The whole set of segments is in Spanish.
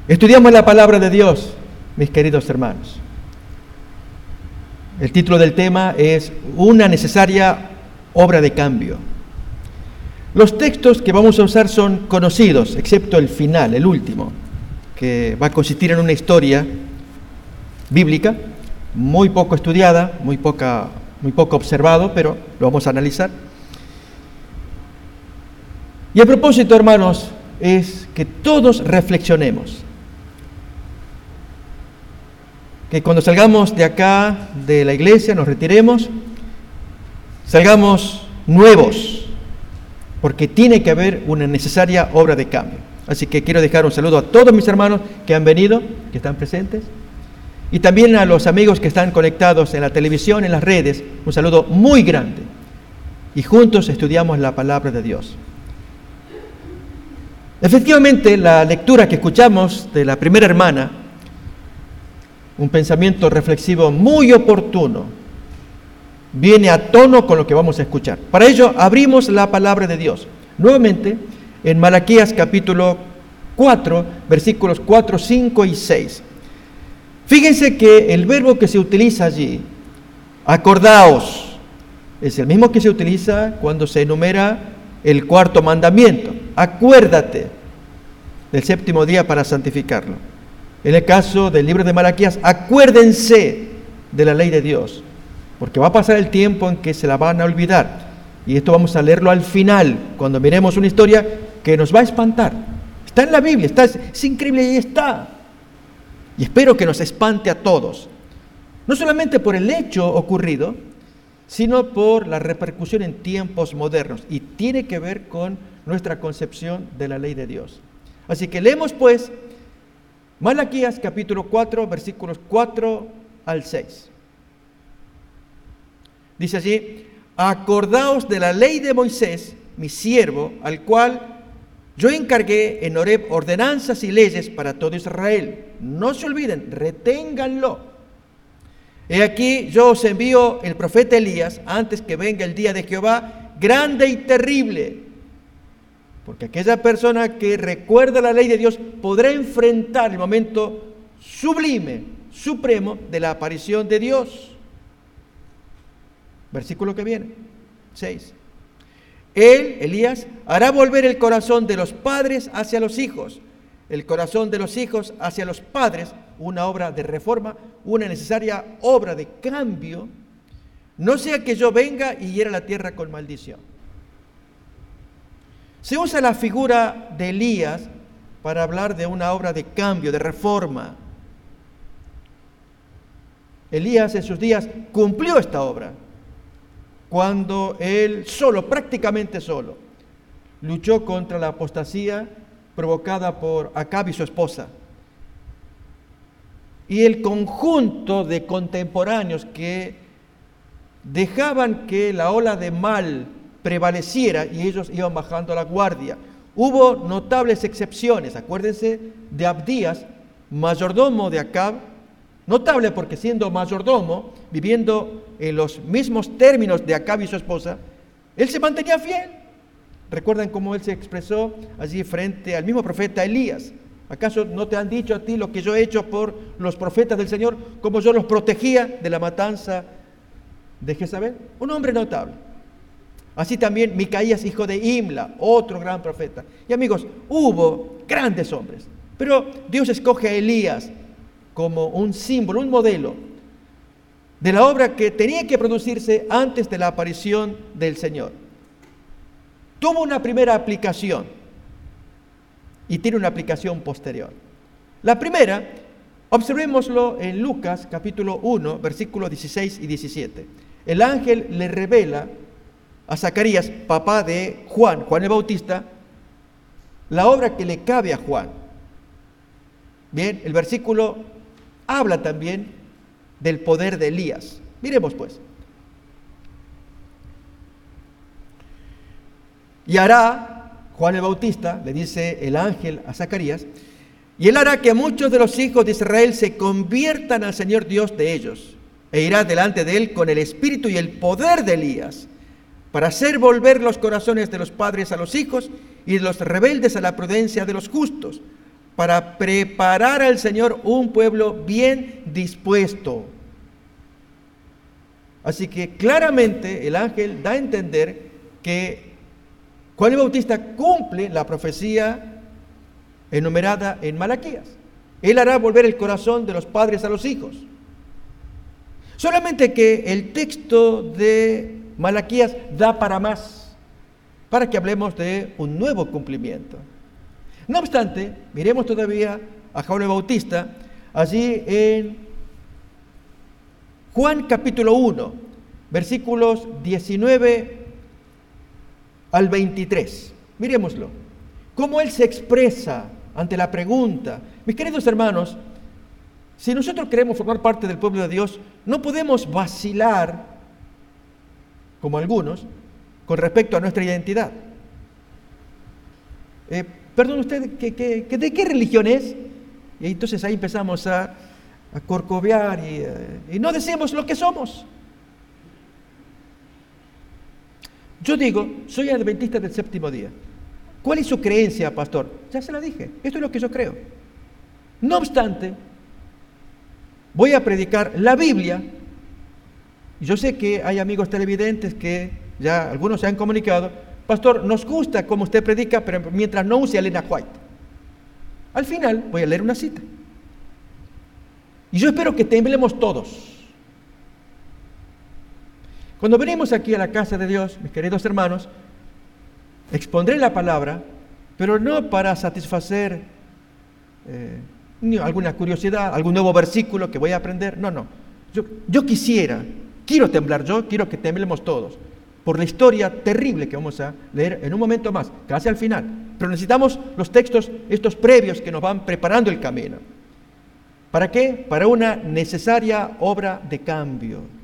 Estudiamos la palabra de Dios, mis queridos hermanos. El título del tema es Una necesaria obra de cambio. Los textos que vamos a usar son conocidos, excepto el final, el último, que va a consistir en una historia bíblica, muy poco estudiada, muy poco observado, pero lo vamos a analizar. Y el propósito, hermanos, es que todos reflexionemos. Que cuando salgamos de acá, de la iglesia, nos retiremos, salgamos nuevos, porque tiene que haber una necesaria obra de cambio. Así que quiero dejar un saludo a todos mis hermanos que han venido, que están presentes, y también a los amigos que están conectados en la televisión, en las redes, un saludo muy grande. Y juntos estudiamos la palabra de Dios. Efectivamente, la lectura que escuchamos de la primera hermana, un pensamiento reflexivo muy oportuno, viene a tono con lo que vamos a escuchar. Para ello, abrimos la palabra de Dios. Nuevamente, en Malaquías capítulo 4, versículos 4, 5 y 6. Fíjense que el verbo que se utiliza allí, acordaos, es el mismo que se utiliza cuando se enumera el cuarto mandamiento. Acuérdate del séptimo día para santificarlo. En el caso del libro de Malaquías, acuérdense de la ley de Dios, porque va a pasar el tiempo en que se la van a olvidar. Y esto vamos a leerlo al final, cuando miremos una historia que nos va a espantar. Está en la Biblia, es increíble y está. Y espero que nos espante a todos, no solamente por el hecho ocurrido, sino por la repercusión en tiempos modernos. Y tiene que ver con nuestra concepción de la ley de Dios. Así que leemos pues Malaquías capítulo 4, versículos 4 al 6. Dice allí: acordaos de la ley de Moisés, mi siervo, al cual yo encargué en Horeb ordenanzas y leyes para todo Israel. No se olviden, reténganlo. He aquí, yo os envío el profeta Elías antes que venga el día de Jehová, grande y terrible. Porque aquella persona que recuerda la ley de Dios podrá enfrentar el momento sublime, supremo de la aparición de Dios. Versículo que viene, 6. Él, Elías, hará volver el corazón de los padres hacia los hijos, el corazón de los hijos hacia los padres, una obra de reforma, una necesaria obra de cambio, no sea que yo venga y hiera la tierra con maldición. Se usa la figura de Elías para hablar de una obra de cambio, de reforma. Elías en sus días cumplió esta obra cuando él solo, prácticamente solo, luchó contra la apostasía provocada por Acab y su esposa. Y el conjunto de contemporáneos que dejaban que la ola de mal prevaleciera y ellos iban bajando la guardia. Hubo notables excepciones. Acuérdense de Abdías, mayordomo de Acab, notable porque siendo mayordomo, viviendo en los mismos términos de Acab y su esposa, él se mantenía fiel. ¿Recuerdan cómo él se expresó allí frente al mismo profeta Elías? ¿Acaso no te han dicho a ti lo que yo he hecho por los profetas del Señor, cómo yo los protegía de la matanza de Jezabel? Un hombre notable. Así también Micaías, hijo de Imla, otro gran profeta. Y amigos, hubo grandes hombres, pero Dios escoge a Elías como un símbolo, un modelo de la obra que tenía que producirse antes de la aparición del Señor. Tuvo una primera aplicación y tiene una aplicación posterior. La primera, observémoslo en Lucas capítulo 1, versículos 16 y 17. El ángel le revela a Zacarías, papá de Juan el Bautista, la obra que le cabe a Juan. Bien, el versículo habla también del poder de Elías. Miremos pues. Y hará, Juan el Bautista, le dice el ángel a Zacarías, y él hará que muchos de los hijos de Israel se conviertan al Señor Dios de ellos, e irá delante de él con el espíritu y el poder de Elías, para hacer volver los corazones de los padres a los hijos y de los rebeldes a la prudencia de los justos, para preparar al Señor un pueblo bien dispuesto. Así que claramente el ángel da a entender que Juan el Bautista cumple la profecía enumerada en Malaquías. Él hará volver el corazón de los padres a los hijos. Solamente que el texto de Malaquías da para más, para que hablemos de un nuevo cumplimiento. No obstante, miremos todavía a Juan el Bautista, allí en Juan capítulo 1, versículos 19 al 23. Miremoslo. Cómo él se expresa ante la pregunta. Mis queridos hermanos, si nosotros queremos formar parte del pueblo de Dios, no podemos vacilar, como algunos, con respecto a nuestra identidad. Perdón usted, ¿de qué religión es? Y entonces ahí empezamos a corcovear y no decimos lo que somos. Yo digo, soy adventista del séptimo día. ¿Cuál es su creencia, pastor? Ya se la dije, esto es lo que yo creo. No obstante, voy a predicar la Biblia. Yo sé que hay amigos televidentes que ya algunos se han comunicado, pastor, nos gusta cómo usted predica, pero mientras no use a Elena White. Al final voy a leer una cita. Y yo espero que temblemos todos. Cuando venimos aquí a la casa de Dios, mis queridos hermanos, expondré la palabra, pero no para satisfacer alguna curiosidad, algún nuevo versículo que voy a aprender. No. Yo quiero temblar quiero que temblemos todos, por la historia terrible que vamos a leer en un momento más, casi al final. Pero necesitamos los textos, estos previos que nos van preparando el camino. ¿Para qué? Para una necesaria obra de cambio.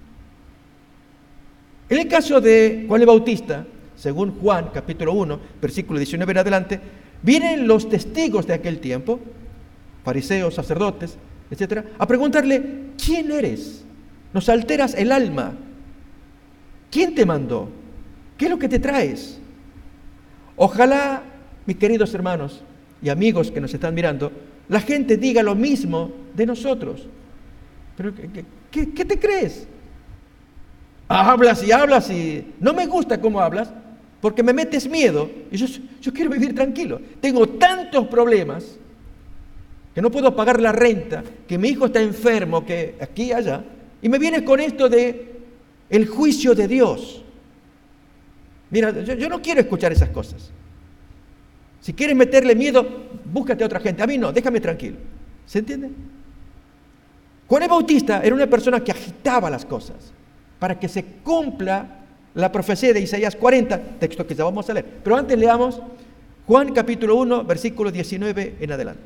En el caso de Juan el Bautista, según Juan capítulo 1, versículo 19 en adelante, vienen los testigos de aquel tiempo, fariseos, sacerdotes, etcétera, a preguntarle, ¿quién eres? Nos alteras el alma. ¿Quién te mandó? ¿Qué es lo que te traes? Ojalá, mis queridos hermanos y amigos que nos están mirando, la gente diga lo mismo de nosotros. ¿Pero qué te crees? Hablas y no me gusta cómo hablas porque me metes miedo y yo quiero vivir tranquilo. Tengo tantos problemas que no puedo pagar la renta, que mi hijo está enfermo, que aquí y allá, y me vienes con esto de el juicio de Dios. Mira, yo no quiero escuchar esas cosas. Si quieres meterle miedo, búscate a otra gente. A mí no, déjame tranquilo. ¿Se entiende? Juan el Bautista era una persona que agitaba las cosas para que se cumpla la profecía de Isaías 40, texto que ya vamos a leer. Pero antes leamos Juan capítulo 1, versículo 19 en adelante.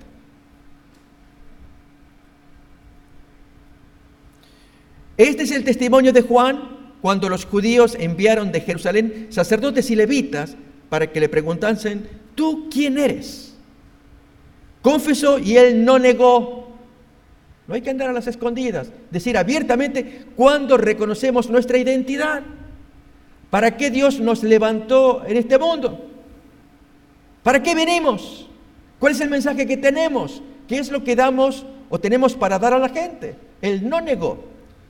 Este es el testimonio de Juan cuando los judíos enviaron de Jerusalén sacerdotes y levitas para que le preguntasen, ¿tú quién eres? Confesó y él no negó. No hay que andar a las escondidas, decir abiertamente cuando reconocemos nuestra identidad. ¿Para qué Dios nos levantó en este mundo? ¿Para qué venimos? ¿Cuál es el mensaje que tenemos? ¿Qué es lo que damos o tenemos para dar a la gente? Él no negó,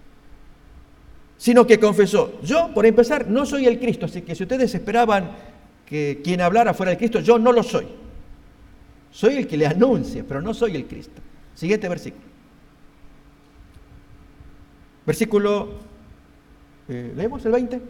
sino que confesó. Yo, por empezar, no soy el Cristo, así que si ustedes esperaban que quien hablara fuera el Cristo, yo no lo soy. Soy el que le anuncia, pero no soy el Cristo. Siguiente versículo. Versículo, ¿leemos el 20?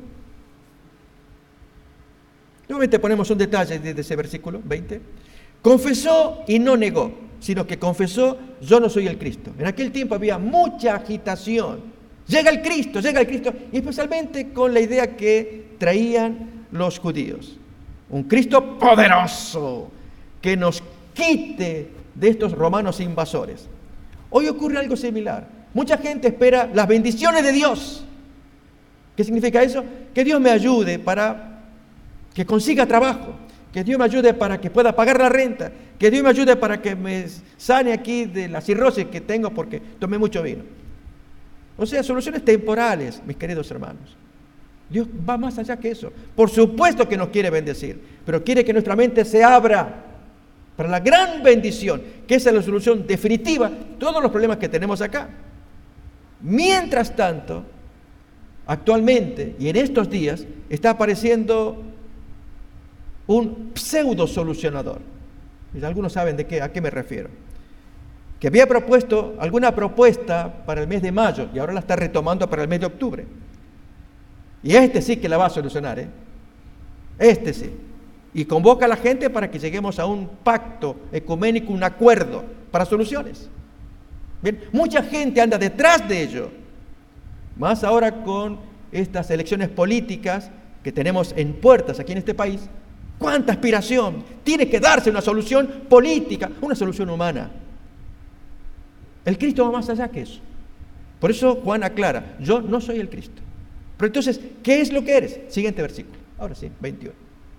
Nuevamente ponemos un detalle de ese versículo, 20. Confesó y no negó, sino que confesó, yo no soy el Cristo. En aquel tiempo había mucha agitación. Llega el Cristo, y especialmente con la idea que traían los judíos. Un Cristo poderoso que nos quite de estos romanos invasores. Hoy ocurre algo similar. Mucha gente espera las bendiciones de Dios. ¿Qué significa eso? Que Dios me ayude para que consiga trabajo, que Dios me ayude para que pueda pagar la renta, que Dios me ayude para que me sane aquí de la cirrosis que tengo porque tomé mucho vino. O sea, soluciones temporales, mis queridos hermanos. Dios va más allá que eso. Por supuesto que nos quiere bendecir, pero quiere que nuestra mente se abra para la gran bendición, que esa es la solución definitiva de todos los problemas que tenemos acá. Mientras tanto, actualmente y en estos días está apareciendo un pseudo solucionador. Y algunos saben a qué me refiero. Que había propuesto alguna propuesta para el mes de mayo y ahora la está retomando para el mes de octubre. Y este sí que la va a solucionar, Este sí. Y convoca a la gente para que lleguemos a un pacto ecuménico, un acuerdo para soluciones. Bien, mucha gente anda detrás de ello. Más ahora con estas elecciones políticas que tenemos en puertas aquí en este país. ¡Cuánta aspiración! Tiene que darse una solución política, una solución humana. El Cristo va más allá que eso. Por eso Juan aclara, yo no soy el Cristo. Pero entonces, ¿qué es lo que eres? Siguiente versículo. Ahora sí, 21.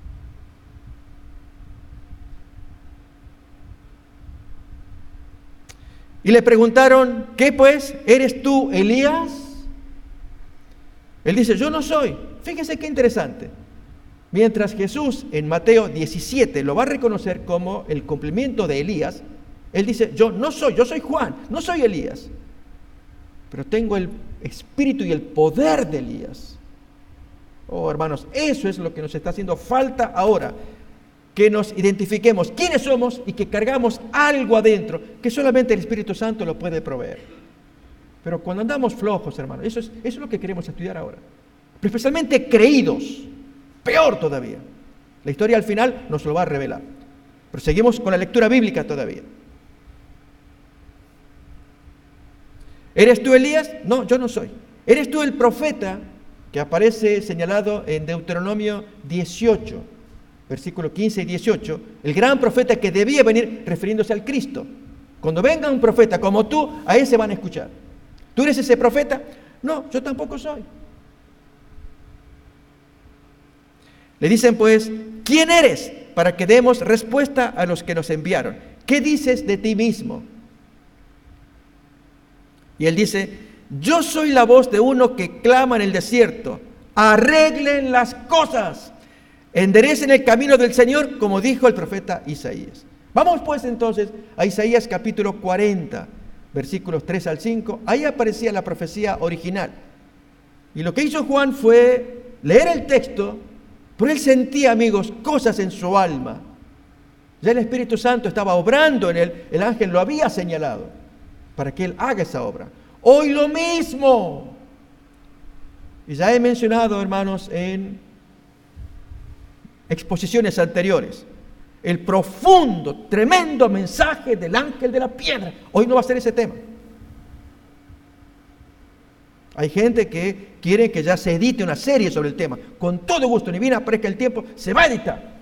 Y le preguntaron, ¿qué pues? ¿Eres tú Elías? Él dice, yo no soy. Fíjese qué interesante. Mientras Jesús en Mateo 17 lo va a reconocer como el cumplimiento de Elías, él dice, yo no soy, yo soy Juan, no soy Elías, pero tengo el espíritu y el poder de Elías. Oh, hermanos, eso es lo que nos está haciendo falta ahora, que nos identifiquemos quiénes somos y que cargamos algo adentro, que solamente el Espíritu Santo lo puede proveer. Pero cuando andamos flojos, hermanos, eso es lo que queremos estudiar ahora. Pero especialmente creídos, peor todavía. La historia al final nos lo va a revelar. Pero seguimos con la lectura bíblica todavía. ¿Eres tú Elías? No, yo no soy. ¿Eres tú el profeta que aparece señalado en Deuteronomio 18, versículo 15 y 18? El gran profeta que debía venir refiriéndose al Cristo. Cuando venga un profeta como tú, a ese van a escuchar. ¿Tú eres ese profeta? No, yo tampoco soy. Le dicen pues, ¿quién eres? Para que demos respuesta a los que nos enviaron. ¿Qué dices de ti mismo? Y él dice, yo soy la voz de uno que clama en el desierto, arreglen las cosas, enderecen el camino del Señor, como dijo el profeta Isaías. Vamos pues entonces a Isaías capítulo 40, versículos 3 al 5, ahí aparecía la profecía original. Y lo que hizo Juan fue leer el texto, pero él sentía, amigos, cosas en su alma. Ya el Espíritu Santo estaba obrando en él, el ángel lo había señalado para que él haga esa obra. Hoy lo mismo. Y ya he mencionado, hermanos, en exposiciones anteriores, el profundo, tremendo mensaje del ángel de la piedra. Hoy no va a ser ese tema. Hay gente que quiere que ya se edite una serie sobre el tema. Con todo gusto, ni bien aparezca el tiempo, se va a editar.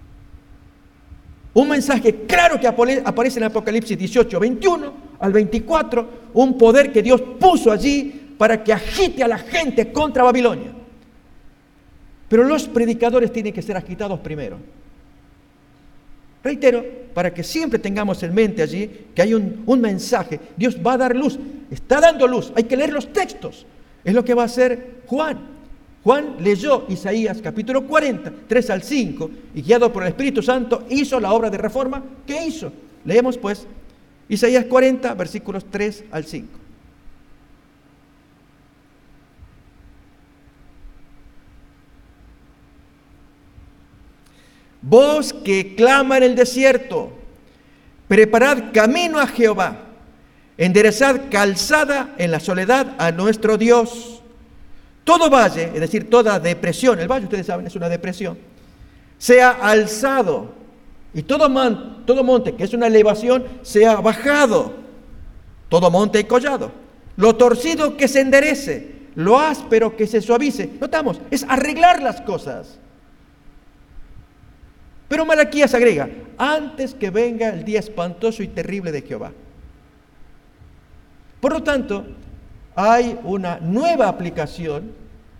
Un mensaje claro que aparece en Apocalipsis 18, 21 al 24, un poder que Dios puso allí para que agite a la gente contra Babilonia. Pero los predicadores tienen que ser agitados primero. Reitero, para que siempre tengamos en mente allí que hay un mensaje. Dios va a dar luz, está dando luz, hay que leer los textos. Es lo que va a hacer Juan. Juan leyó Isaías capítulo 40, 3 al 5, y guiado por el Espíritu Santo hizo la obra de reforma. ¿Qué hizo? Leemos pues Isaías 40, versículos 3 al 5. Voz que clama en el desierto, preparad camino a Jehová, enderezad calzada en la soledad a nuestro Dios. Todo valle, es decir, toda depresión, el valle ustedes saben es una depresión, sea alzado, y todo monte que es una elevación sea bajado, todo monte y collado, lo torcido que se enderece, lo áspero que se suavice. Notamos, es arreglar las cosas. Pero Malaquías agrega, antes que venga el día espantoso y terrible de Jehová. Por lo tanto, hay una nueva aplicación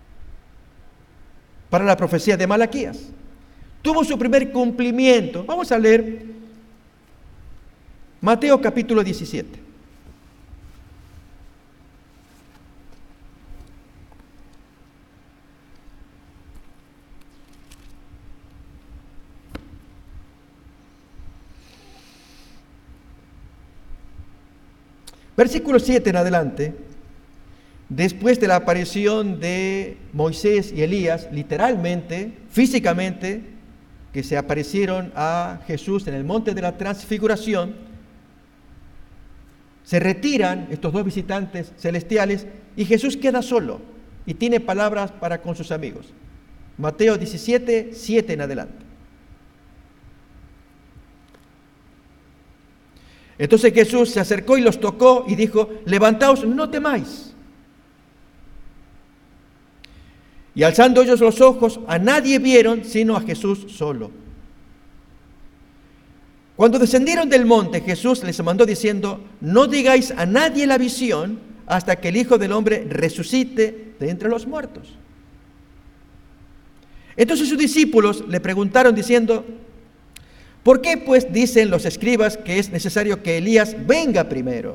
para la profecía de Malaquías. Tuvo su primer cumplimiento. Vamos a leer Mateo capítulo 17. Versículo 7 en adelante, después de la aparición de Moisés y Elías, literalmente, físicamente, que se aparecieron a Jesús en el monte de la transfiguración, se retiran estos dos visitantes celestiales y Jesús queda solo y tiene palabras para con sus amigos. Mateo 17, 7 en adelante. Entonces Jesús se acercó y los tocó y dijo: levantaos, no temáis. Y alzando ellos los ojos, a nadie vieron sino a Jesús solo. Cuando descendieron del monte, Jesús les mandó diciendo: no digáis a nadie la visión hasta que el Hijo del Hombre resucite de entre los muertos. Entonces sus discípulos le preguntaron diciendo: ¿por qué pues dicen los escribas que es necesario que Elías venga primero?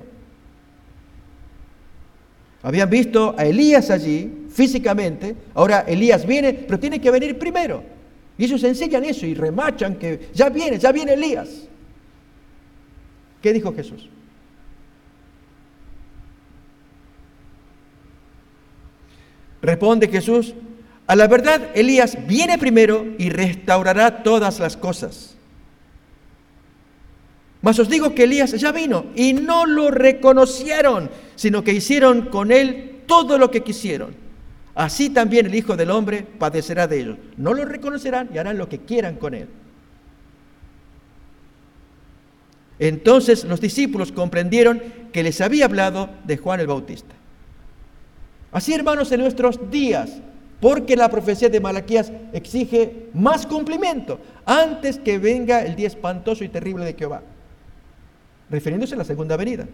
Habían visto a Elías allí físicamente, ahora Elías viene, pero tiene que venir primero. Y ellos enseñan eso y remachan que ya viene Elías. ¿Qué dijo Jesús? Responde Jesús: a la verdad, Elías viene primero y restaurará todas las cosas. Mas os digo que Elías ya vino y no lo reconocieron, sino que hicieron con él todo lo que quisieron. Así también el Hijo del Hombre padecerá de ellos. No lo reconocerán y harán lo que quieran con él. Entonces los discípulos comprendieron que les había hablado de Juan el Bautista. Así, hermanos, en nuestros días, porque la profecía de Malaquías exige más cumplimiento antes que venga el día espantoso y terrible de Jehová, refiriéndose a la segunda venida.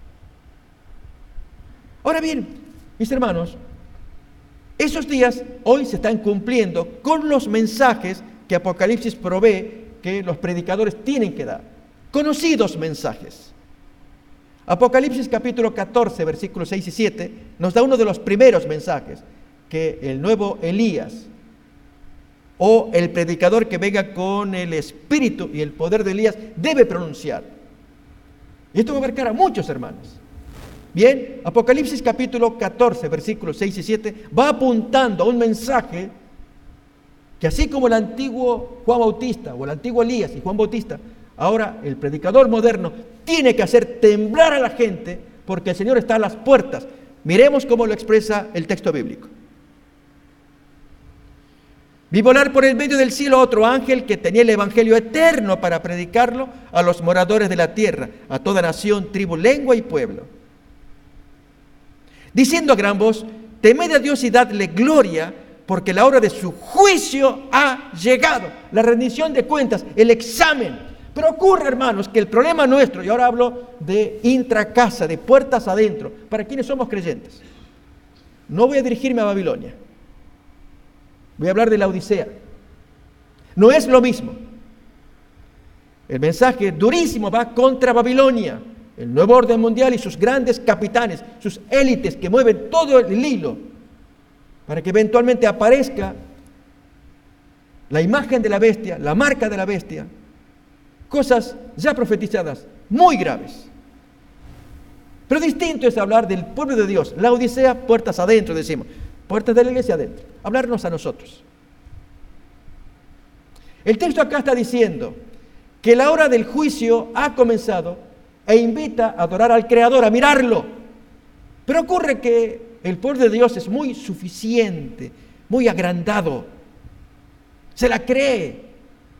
Ahora bien, mis hermanos, esos días hoy se están cumpliendo con los mensajes que Apocalipsis provee que los predicadores tienen que dar. Conocidos mensajes. Apocalipsis capítulo 14, versículos 6 y 7 nos da uno de los primeros mensajes que el nuevo Elías o el predicador que venga con el espíritu y el poder de Elías debe pronunciar. Y esto va a abarcar a muchos hermanos. Bien, Apocalipsis capítulo 14, versículos 6 y 7 va apuntando a un mensaje que, así como el antiguo Juan Bautista o el antiguo Elías y Juan Bautista, ahora el predicador moderno tiene que hacer temblar a la gente porque el Señor está a las puertas. Miremos cómo lo expresa el texto bíblico. Vi volar por el medio del cielo otro ángel que tenía el evangelio eterno para predicarlo a los moradores de la tierra, a toda nación, tribu, lengua y pueblo, diciendo a gran voz: temed a Dios y dadle gloria, porque la hora de su juicio ha llegado. La rendición de cuentas, el examen. Pero ocurre, hermanos, que el problema nuestro, y ahora hablo de intracasa, de puertas adentro, para quienes somos creyentes. No voy a dirigirme a Babilonia. Voy a hablar de la Odisea. No es lo mismo. El mensaje durísimo va contra Babilonia, el nuevo orden mundial y sus grandes capitanes, sus élites que mueven todo el hilo para que eventualmente aparezca la imagen de la bestia, la marca de la bestia. Cosas ya profetizadas, muy graves. Pero distinto es hablar del pueblo de Dios. La Odisea, puertas adentro, decimos. Puertas de la iglesia adentro. Hablarnos a nosotros. El texto acá está diciendo que la hora del juicio ha comenzado e invita a adorar al Creador, a mirarlo. Pero ocurre que el pueblo de Dios es muy suficiente, muy agrandado. Se la cree.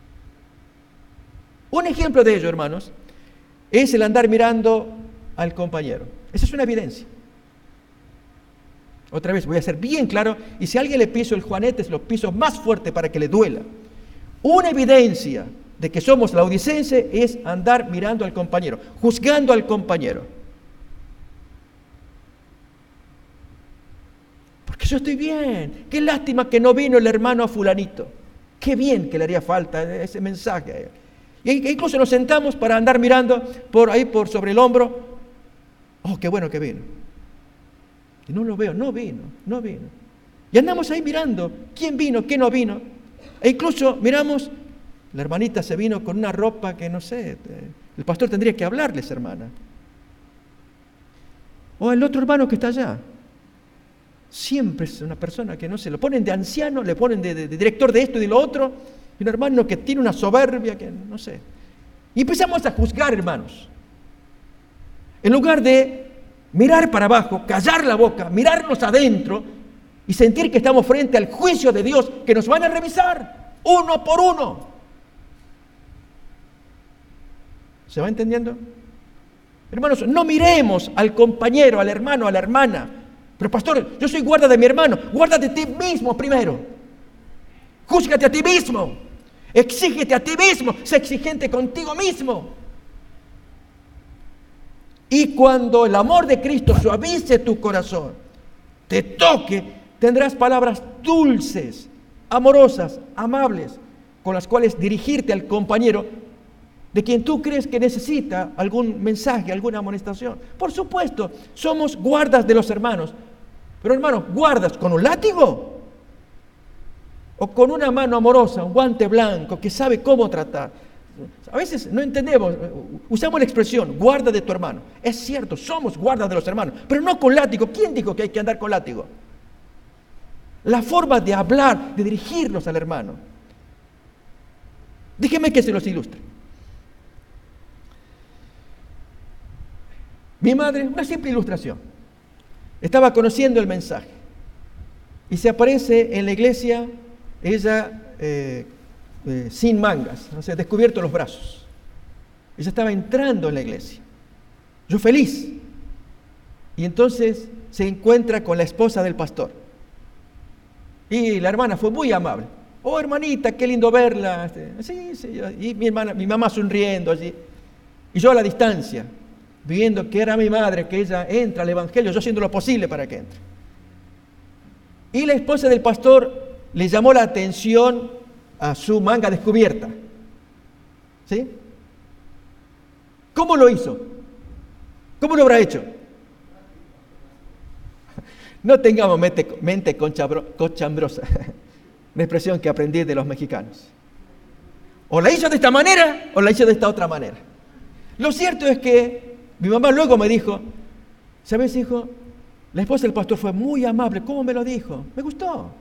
Un ejemplo de ello, hermanos, es el andar mirando al compañero. Esa es una evidencia. Otra vez, voy a ser bien claro, y si a alguien le piso el juanete, lo piso más fuerte para que le duela. Una evidencia de que somos laodicenses es andar mirando al compañero, juzgando al compañero. Porque yo estoy bien. Qué lástima que no vino el hermano a fulanito. Qué bien que le haría falta ese mensaje a él. Y incluso nos sentamos para andar mirando por ahí, por sobre el hombro. Oh, qué bueno que vino. Y no lo veo, no vino. Y andamos ahí mirando quién vino, quién no vino. E incluso miramos, la hermanita se vino con una ropa que no sé, el pastor tendría que hablarles, hermana. O el otro hermano que está allá. Siempre es una persona que no se lo ponen de anciano, le ponen de director de esto y de lo otro, y un hermano que tiene una soberbia que no sé. Y empezamos a juzgar, hermanos. En lugar de mirar para abajo, callar la boca, mirarnos adentro y sentir que estamos frente al juicio de Dios, que nos van a revisar uno por uno. ¿Se va entendiendo? Hermanos, no miremos al compañero, al hermano, a la hermana. Pero pastor, yo soy guarda de mi hermano. Guarda de ti mismo primero. Júzgate a ti mismo. Exígete a ti mismo. Sé exigente contigo mismo. Y cuando el amor de Cristo suavice tu corazón, te toque, tendrás palabras dulces, amorosas, amables, con las cuales dirigirte al compañero de quien tú crees que necesita algún mensaje, alguna amonestación. Por supuesto, somos guardas de los hermanos. Pero hermanos, ¿guardas con un látigo? ¿O con una mano amorosa, un guante blanco que sabe cómo tratar? A veces no entendemos, usamos la expresión, guarda de tu hermano. Es cierto, somos guardas de los hermanos, pero no con látigo. ¿Quién dijo que hay que andar con látigo? La forma de hablar, de dirigirnos al hermano. Déjenme que se los ilustre. Mi madre, una simple ilustración, estaba conociendo el mensaje y se aparece en la iglesia ella sin mangas, o sea, descubierto los brazos. Ella estaba entrando en la iglesia, yo feliz, y entonces se encuentra con la esposa del pastor y la hermana fue muy amable. Oh, hermanita, qué lindo verla. Sí, y mi mamá sonriendo allí y yo a la distancia, viendo que era mi madre, que ella entra al evangelio, yo haciendo lo posible para que entre. Y la esposa del pastor le llamó la atención a su manga descubierta. ¿Sí? ¿Cómo lo hizo? ¿Cómo lo habrá hecho? No tengamos mente cochambrosa, una expresión que aprendí de los mexicanos. O la hizo de esta manera, o la hizo de esta otra manera. Lo cierto es que mi mamá luego me dijo, ¿sabes, hijo? La esposa del pastor fue muy amable. ¿Cómo me lo dijo? Me gustó.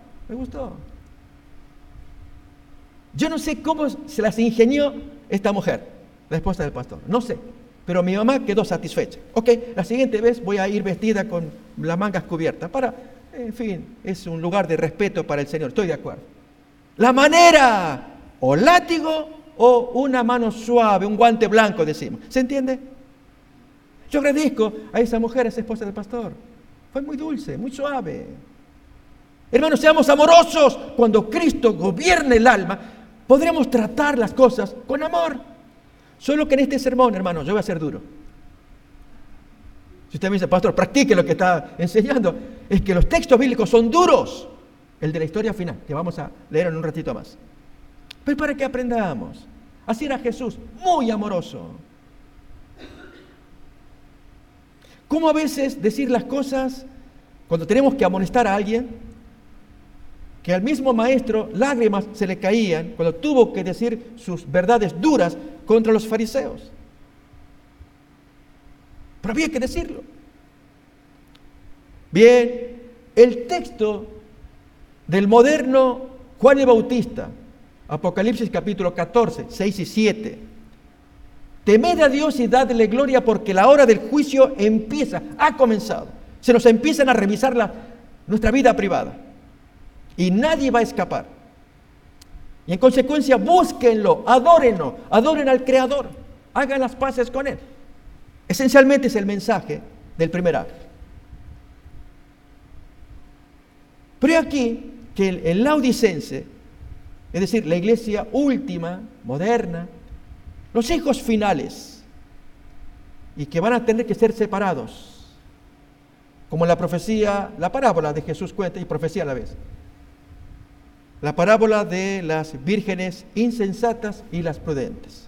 Yo no sé cómo se las ingenió esta mujer, la esposa del pastor. No sé. Pero mi mamá quedó satisfecha. Ok, la siguiente vez voy a ir vestida con las mangas cubiertas. En fin, es un lugar de respeto para el Señor. Estoy de acuerdo. La manera, o látigo, o una mano suave, un guante blanco, decimos. ¿Se entiende? Yo agradezco a esa mujer, a esa esposa del pastor. Fue muy dulce, muy suave. Hermanos, seamos amorosos. Cuando Cristo gobierne el alma, podremos tratar las cosas con amor. Solo que en este sermón, hermanos, yo voy a ser duro. Si usted me dice, pastor, practique lo que está enseñando, es que los textos bíblicos son duros. El de la historia final, que vamos a leer en un ratito más. Pero para que aprendamos. Así era Jesús, muy amoroso. ¿Cómo a veces decir las cosas cuando tenemos que amonestar a alguien? Que al mismo maestro lágrimas se le caían cuando tuvo que decir sus verdades duras contra los fariseos. Pero había que decirlo. Bien, el texto del moderno Juan el Bautista, Apocalipsis capítulo 14, 6 y 7. Temed a Dios y dadle gloria porque la hora del juicio empieza, ha comenzado. Se nos empiezan a revisar nuestra vida privada y nadie va a escapar. Y en consecuencia búsquenlo, adórenlo, adoren al Creador, hagan las paces con Él. Esencialmente es el mensaje del primer acto. Pero he aquí que el laodicense, es decir, la iglesia última, moderna, los hijos finales, y que van a tener que ser separados, como la profecía, la parábola de Jesús cuenta y profecía a la vez. La parábola de las vírgenes insensatas y las prudentes.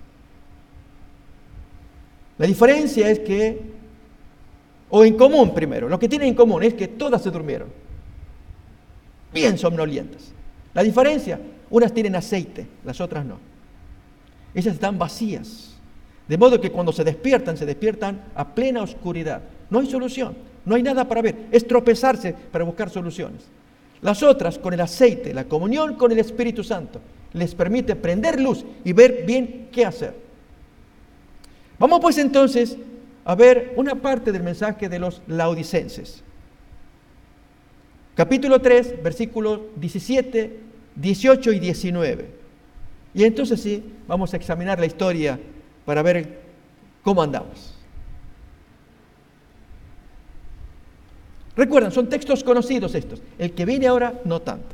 La diferencia es que, o en común primero, lo que tienen en común es que todas se durmieron, bien somnolientas. La diferencia, unas tienen aceite, las otras no. Ellas están vacías, de modo que cuando se despiertan a plena oscuridad. No hay solución. no hay nada para ver, es tropezarse para buscar soluciones. Las otras, con el aceite, la comunión con el Espíritu Santo, les permite prender luz y ver bien qué hacer. Vamos pues entonces a ver una parte del mensaje de los laodicenses. Capítulo 3, versículos 17, 18 y 19. Y entonces sí, vamos a examinar la historia para ver cómo andamos. Recuerdan, son textos conocidos estos. El que viene ahora, no tanto.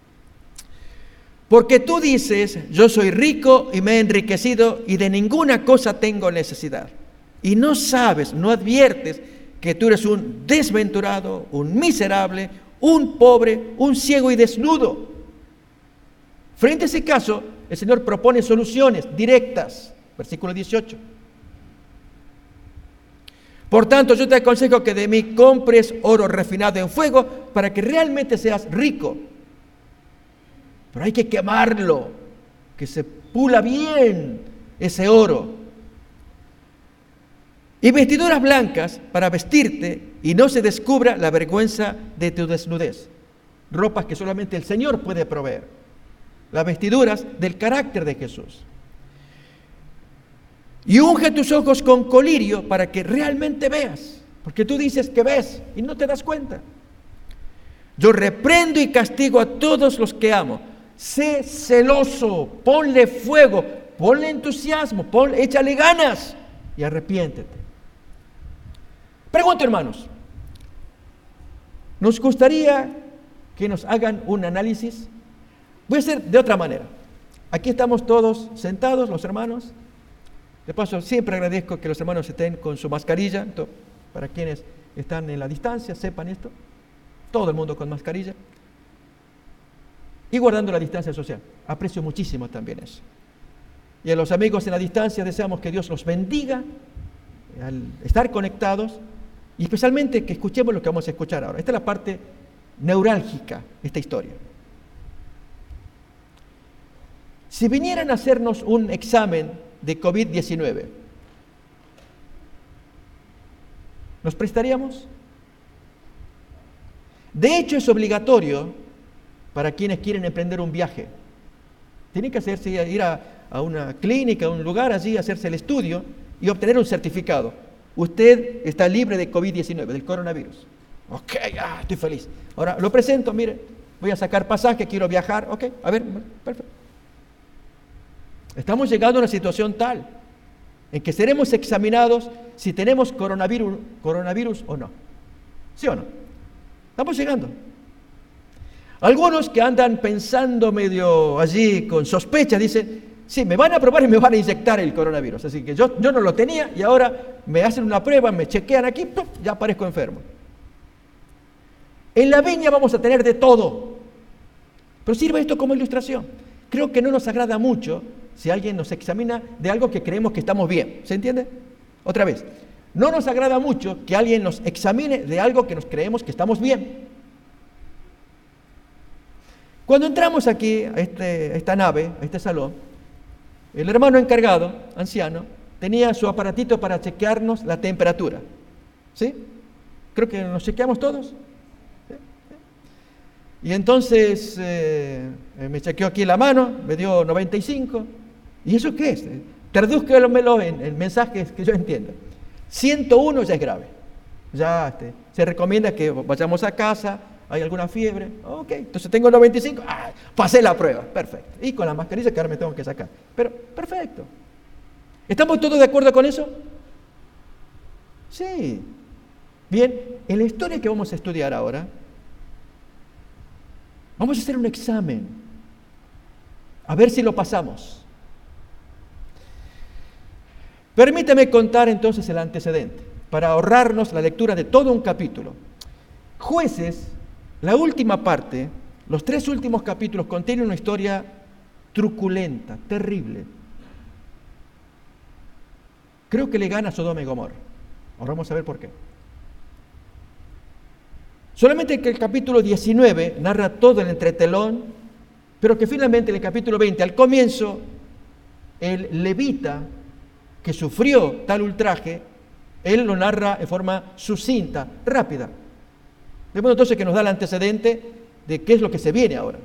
Porque tú dices, yo soy rico y me he enriquecido y de ninguna cosa tengo necesidad. Y no sabes, no adviertes que tú eres un desventurado, un miserable, un pobre, un ciego y desnudo. Frente a ese caso, el Señor propone soluciones directas. Versículo 18. Por tanto, yo te aconsejo que de mí compres oro refinado en fuego para que realmente seas rico. Pero hay que quemarlo, que se pula bien ese oro. Y vestiduras blancas para vestirte y no se descubra la vergüenza de tu desnudez. Ropas que solamente el Señor puede proveer. Las vestiduras del carácter de Jesús. Y unge tus ojos con colirio para que realmente veas. Porque tú dices que ves y no te das cuenta. Yo reprendo y castigo a todos los que amo. Sé celoso, ponle fuego, ponle entusiasmo, échale ganas y arrepiéntete. Pregunto, hermanos, ¿nos gustaría que nos hagan un análisis? Voy a hacer de otra manera. Aquí estamos todos sentados, los hermanos. De paso, siempre agradezco que los hermanos estén con su mascarilla. Para quienes están en la distancia, sepan esto. Todo el mundo con mascarilla. Y guardando la distancia social. Aprecio muchísimo también eso. Y a los amigos en la distancia deseamos que Dios los bendiga al estar conectados y especialmente que escuchemos lo que vamos a escuchar ahora. Esta es la parte neurálgica de esta historia. Si vinieran a hacernos un examen de COVID-19, ¿nos prestaríamos? De hecho, es obligatorio para quienes quieren emprender un viaje. Tienen que ir a una clínica, a un lugar allí, hacerse el estudio y obtener un certificado. Usted está libre de COVID-19, del coronavirus. Ok, estoy feliz. Ahora lo presento, mire, voy a sacar pasaje, quiero viajar. Ok, a ver, perfecto. Estamos llegando a una situación tal en que seremos examinados si tenemos coronavirus o no. ¿Sí o no? Estamos llegando. Algunos que andan pensando medio allí con sospecha dicen, sí, me van a probar y me van a inyectar el coronavirus. Así que yo no lo tenía y ahora me hacen una prueba, me chequean aquí, ¡pum!, ya aparezco enfermo. En la viña vamos a tener de todo. Pero sirve esto como ilustración. Creo que no nos agrada mucho si alguien nos examina de algo que creemos que estamos bien. ¿Se entiende? Otra vez. No nos agrada mucho que alguien nos examine de algo que nos creemos que estamos bien. Cuando entramos aquí a esta nave, a este salón, el hermano encargado, anciano, tenía su aparatito para chequearnos la temperatura. ¿Sí? Creo que nos chequeamos todos. ¿Sí? Y entonces me chequeó aquí la mano, me dio 95. ¿Y eso qué es? Tradúzcamelo en mensajes que yo entienda. 101 ya es grave. Ya se recomienda que vayamos a casa. ¿Hay alguna fiebre? Ok, entonces tengo 95. Pasé la prueba. Perfecto. Y con la mascarilla que ahora me tengo que sacar. Pero, perfecto. ¿Estamos todos de acuerdo con eso? Sí. Bien, en la historia que vamos a estudiar ahora, vamos a hacer un examen. A ver si lo pasamos. Permítame contar entonces el antecedente, para ahorrarnos la lectura de todo un capítulo. Jueces, la última parte, los 3 últimos capítulos contienen una historia truculenta, terrible. Creo que le gana a Sodoma y Gomorra. Ahora vamos a ver por qué. Solamente que el capítulo 19 narra todo el entretelón, pero que finalmente en el capítulo 20, al comienzo, el levita que sufrió tal ultraje Él lo narra en forma sucinta, rápida. De modo entonces que nos da el antecedente de qué es lo que se viene ahora.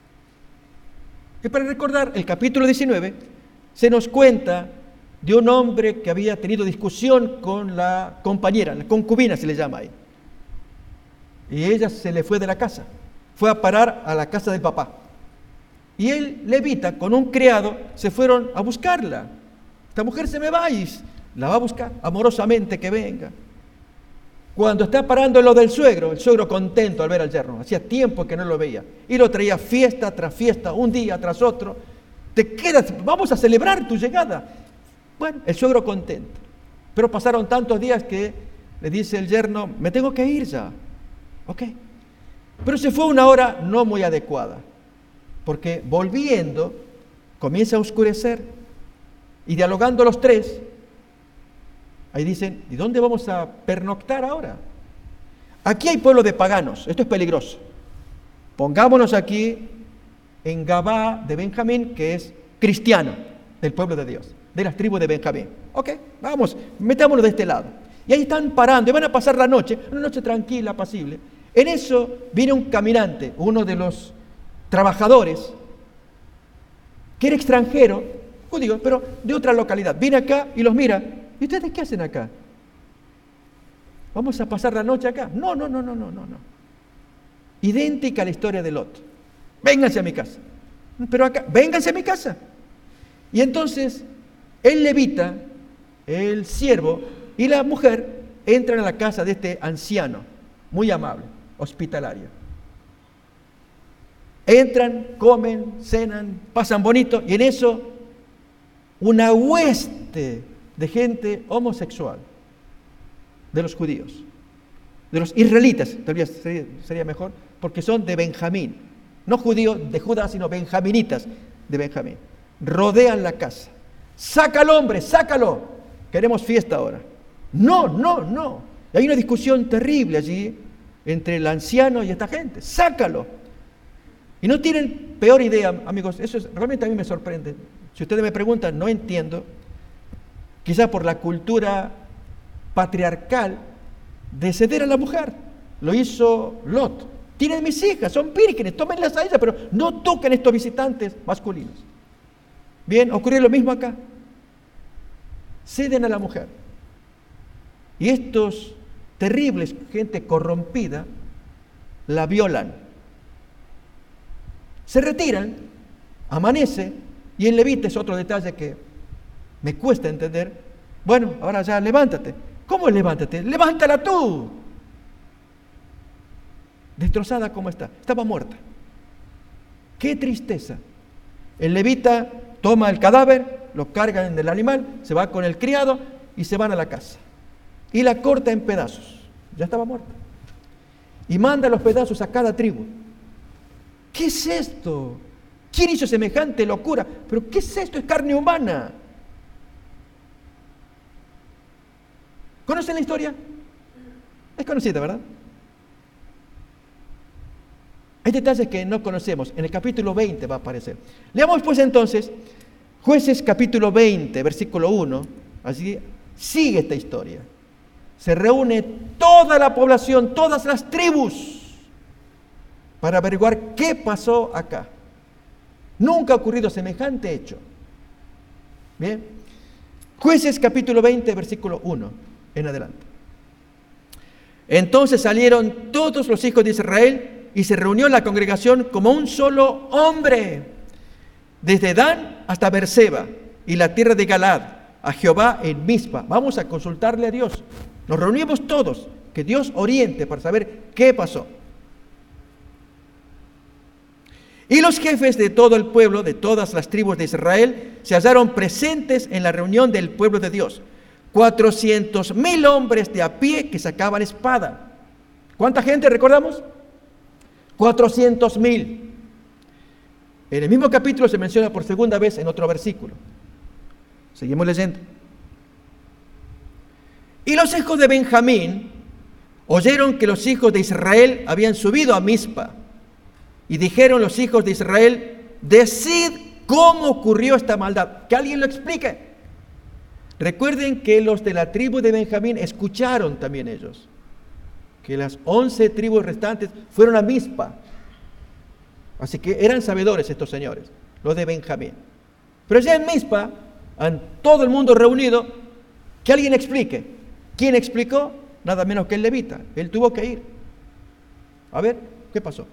Y para recordar, el capítulo 19 se nos cuenta de un hombre que había tenido discusión con la compañera, la concubina se le llama ahí. Y ella se le fue de la casa, fue a parar a la casa del papá. Y el levita con un criado se fueron a buscarla. Esta mujer se me va y la va a buscar amorosamente que venga. Cuando está parando en lo del suegro, el suegro contento al ver al yerno, hacía tiempo que no lo veía, y lo traía fiesta tras fiesta, un día tras otro. Te quedas, vamos a celebrar tu llegada. Bueno, el suegro contento. Pero pasaron tantos días que le dice el yerno, me tengo que ir ya. Ok. Pero se fue una hora no muy adecuada, porque volviendo comienza a oscurecer, y dialogando los tres, ahí dicen, ¿y dónde vamos a pernoctar ahora? Aquí hay pueblo de paganos, esto es peligroso. Pongámonos aquí en Gabá de Benjamín, que es cristiano, del pueblo de Dios, de las tribus de Benjamín. Ok, vamos, metámonos de este lado. Y ahí están parando, y van a pasar la noche, una noche tranquila, apacible. En eso viene un caminante, uno de los trabajadores, que era extranjero, judío, pero de otra localidad. Viene acá y los mira. ¿Y ustedes qué hacen acá? ¿Vamos a pasar la noche acá? No. Idéntica a la historia de Lot. Vénganse a mi casa. Pero acá, vénganse a mi casa. Y entonces, el levita, el siervo y la mujer entran a la casa de este anciano, muy amable, hospitalario. Entran, comen, cenan, pasan bonito, y en eso, una hueste de gente homosexual, de los judíos, de los israelitas, todavía sería mejor, porque son de Benjamín, no judíos de Judá, sino benjaminitas de Benjamín. Rodean la casa. Saca al hombre, sácalo, queremos fiesta ahora. No. Y hay una discusión terrible allí entre el anciano y esta gente. Sácalo. Y no tienen peor idea, amigos, realmente a mí me sorprende. Si ustedes me preguntan, no entiendo, quizás por la cultura patriarcal de ceder a la mujer. Lo hizo Lot. Tienen mis hijas, son vírgenes, tómenlas a ellas, pero no toquen estos visitantes masculinos. Bien, ocurrió lo mismo acá. Ceden a la mujer. Y estos terribles, gente corrompida, la violan. Se retiran, amanece, y el levita es otro detalle que me cuesta entender. Bueno, ahora ya levántate. ¿Cómo levántate? ¡Levántala tú! Destrozada como está. Estaba muerta. ¡Qué tristeza! El levita toma el cadáver, lo carga en el animal, se va con el criado y se van a la casa. Y la corta en pedazos. Ya estaba muerta. Y manda los pedazos a cada tribu. ¿Qué es esto? ¿Quién hizo semejante locura? ¿Pero qué es esto? Es carne humana. ¿Conocen la historia? Es conocida, ¿verdad? Hay detalles que no conocemos. En el capítulo 20 va a aparecer. Leamos pues entonces Jueces capítulo 20, versículo 1. Así sigue esta historia. Se reúne toda la población, todas las tribus, para averiguar qué pasó acá. Nunca ha ocurrido semejante hecho. Bien. Jueces capítulo 20, versículo 1 en adelante. Entonces salieron todos los hijos de Israel y se reunió la congregación como un solo hombre, desde Dan hasta Berseba y la tierra de Galaad, a Jehová en Mizpa. Vamos a consultarle a Dios. Nos reunimos todos, que Dios oriente para saber qué pasó. Y los jefes de todo el pueblo, de todas las tribus de Israel, se hallaron presentes en la reunión del pueblo de Dios. 400,000 hombres de a pie que sacaban espada. ¿Cuánta gente recordamos? 400,000. En el mismo capítulo se menciona por segunda vez en otro versículo. Seguimos leyendo. Y los hijos de Benjamín oyeron que los hijos de Israel habían subido a Mizpa. Y dijeron los hijos de Israel: decid cómo ocurrió esta maldad. Que alguien lo explique. Recuerden que los de la tribu de Benjamín escucharon también ellos, que las 11 tribus restantes fueron a Mizpa. Así que eran sabedores estos señores, los de Benjamín. Pero ya en Mizpa, todo el mundo reunido, que alguien explique. ¿Quién explicó? Nada menos que el levita. Él tuvo que ir. A ver, ¿qué pasó?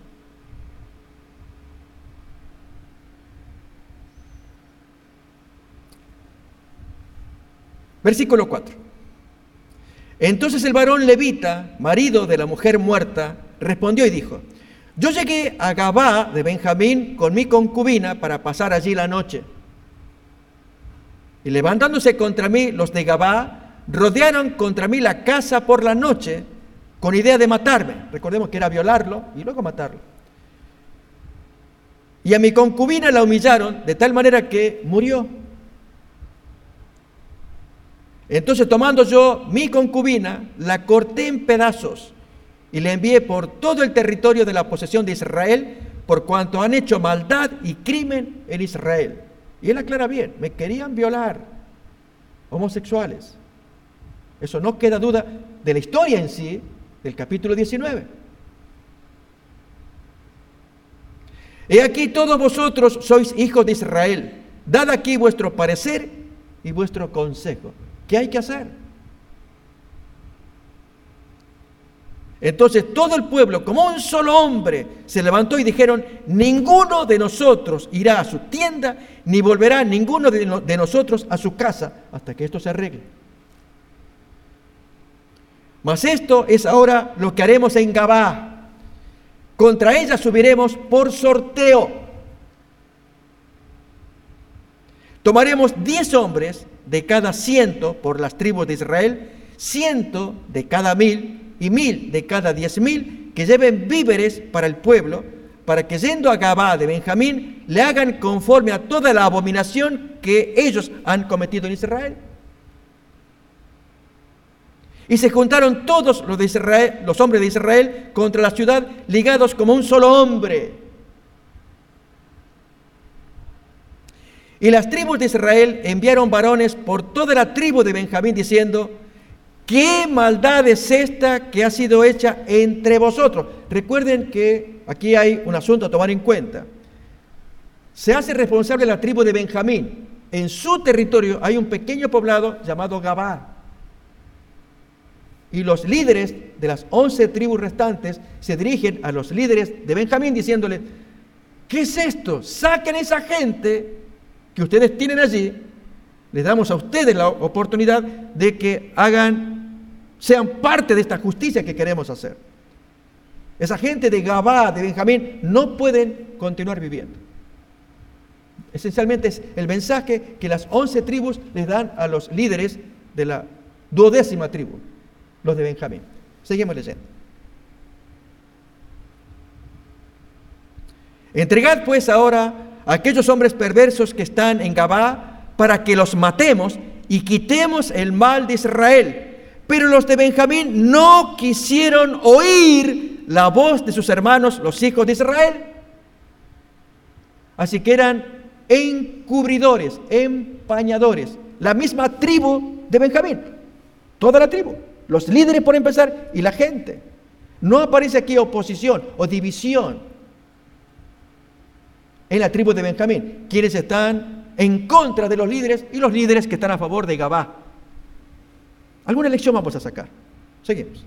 Versículo 4. Entonces el varón levita, marido de la mujer muerta, respondió y dijo: yo llegué a Gabá de Benjamín con mi concubina para pasar allí la noche. Y levantándose contra mí los de Gabá, rodearon contra mí la casa por la noche con idea de matarme. Recordemos que era violarlo y luego matarlo. Y a mi concubina la humillaron de tal manera que murió. Entonces, tomando yo mi concubina, la corté en pedazos y la envié por todo el territorio de la posesión de Israel, por cuanto han hecho maldad y crimen en Israel. Y él aclara bien: me querían violar, homosexuales. Eso no queda duda de la historia en sí, del capítulo 19. He aquí, todos vosotros sois hijos de Israel. Dad aquí vuestro parecer y vuestro consejo. ¿Qué hay que hacer? Entonces todo el pueblo, como un solo hombre, se levantó y dijeron: ninguno de nosotros irá a su tienda, ni volverá ninguno de nosotros a su casa, hasta que esto se arregle. Mas esto es ahora lo que haremos en Gabá. Contra ella subiremos por sorteo. Tomaremos 10 hombres de cada 100 por las tribus de Israel, 100 de cada 1000 y 1000 de cada 10.000, que lleven víveres para el pueblo, para que yendo a Gabá de Benjamín le hagan conforme a toda la abominación que ellos han cometido en Israel. Y se juntaron todos los de Israel, los hombres de Israel, contra la ciudad, ligados como un solo hombre. Y las tribus de Israel enviaron varones por toda la tribu de Benjamín, diciendo: ¿qué maldad es esta que ha sido hecha entre vosotros? Recuerden que aquí hay un asunto a tomar en cuenta. Se hace responsable la tribu de Benjamín. En su territorio hay un pequeño poblado llamado Gabá. Y los líderes de las 11 tribus restantes se dirigen a los líderes de Benjamín diciéndoles: ¿qué es esto? Saquen a esa gente que ustedes tienen allí. Les damos a ustedes la oportunidad de que sean parte de esta justicia que queremos hacer. Esa gente de Gabá, de Benjamín, no pueden continuar viviendo. Esencialmente es el mensaje que las 11 tribus les dan a los líderes de la 12ª tribu, los de Benjamín. Seguimos leyendo. Entregad pues ahora a aquellos hombres perversos que están en Gabá, para que los matemos y quitemos el mal de Israel. Pero los de Benjamín no quisieron oír la voz de sus hermanos, los hijos de Israel. Así que eran encubridores, empañadores. La misma tribu de Benjamín. Toda la tribu. Los líderes por empezar y la gente. No aparece aquí oposición o división en la tribu de Benjamín. Quienes están en contra de los líderes y los líderes que están a favor de Gabá. ¿Alguna lección vamos a sacar? Seguimos.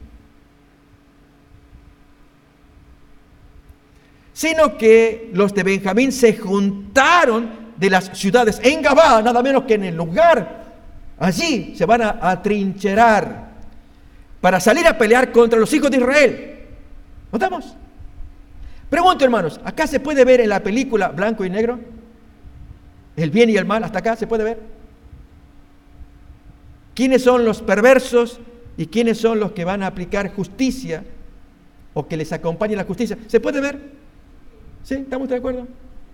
Sino que los de Benjamín se juntaron de las ciudades en Gabá, nada menos que en el lugar. Allí se van a atrincherar para salir a pelear contra los hijos de Israel. ¿Notamos? Pregunto, hermanos, ¿acá se puede ver en la película blanco y negro? El bien y el mal, ¿hasta acá se puede ver? ¿Quiénes son los perversos y quiénes son los que van a aplicar justicia o que les acompañe la justicia? ¿Se puede ver? ¿Sí? ¿Estamos de acuerdo?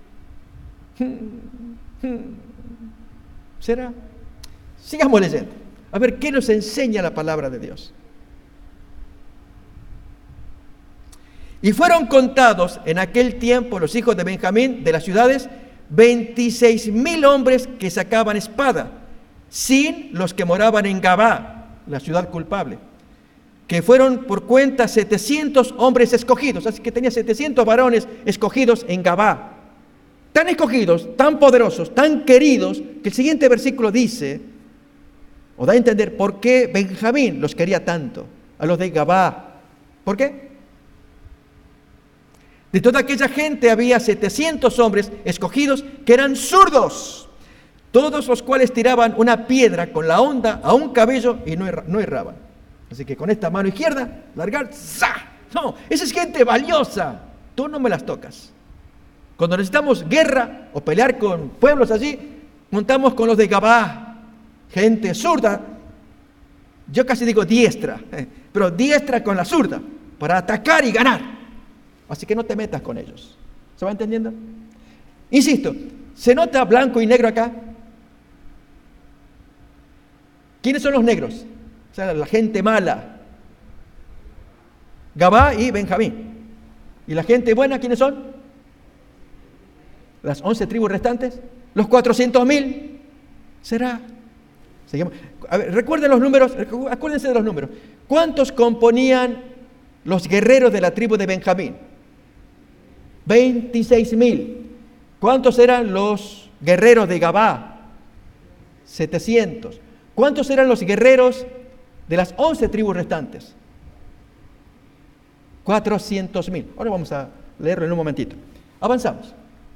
¿Será? Sigamos leyendo. A ver, ¿qué nos enseña la palabra de Dios? Y fueron contados en aquel tiempo los hijos de Benjamín de las ciudades 26,000 hombres que sacaban espada, sin los que moraban en Gabá, la ciudad culpable, que fueron por cuenta 700 hombres escogidos. Así que tenía 700 varones escogidos en Gabá. Tan escogidos, tan poderosos, tan queridos, que el siguiente versículo dice, o da a entender por qué Benjamín los quería tanto, a los de Gabá. ¿Por qué? De toda aquella gente había 700 hombres escogidos que eran zurdos, todos los cuales tiraban una piedra con la honda a un cabello y no erraban. Así que con esta mano izquierda, largar, ¡za! No, esa es gente valiosa, tú no me las tocas. Cuando necesitamos guerra o pelear con pueblos allí, montamos con los de Gabá, gente zurda, yo casi digo diestra, pero diestra con la zurda, para atacar y ganar. Así que no te metas con ellos. ¿Se va entendiendo? Insisto, ¿se nota blanco y negro acá? ¿Quiénes son los negros? O sea, la gente mala. Gabá y Benjamín. ¿Y la gente buena quiénes son? Las 11 tribus restantes. Los 400.000. ¿Será? Seguimos. A ver, recuerden los números, acuérdense de los números. ¿Cuántos componían los guerreros de la tribu de Benjamín? 26.000. ¿Cuántos eran los guerreros de Gabá? 700. ¿Cuántos eran los guerreros de las 11 tribus restantes? 400.000. Ahora vamos a leerlo en un momentito. Avanzamos.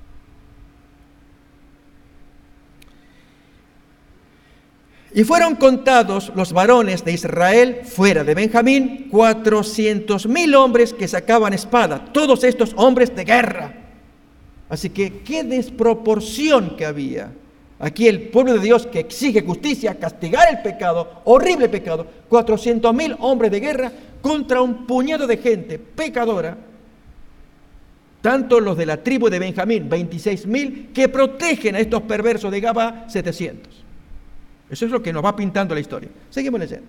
Y fueron contados los varones de Israel fuera de Benjamín, 400.000 hombres que sacaban espada, todos estos hombres de guerra. Así que qué desproporción que había. Aquí el pueblo de Dios que exige justicia, castigar el pecado, horrible pecado, 400.000 hombres de guerra contra un puñado de gente pecadora, tanto los de la tribu de Benjamín, 26.000, que protegen a estos perversos de Gabá, 700. Eso es lo que nos va pintando la historia. Seguimos leyendo.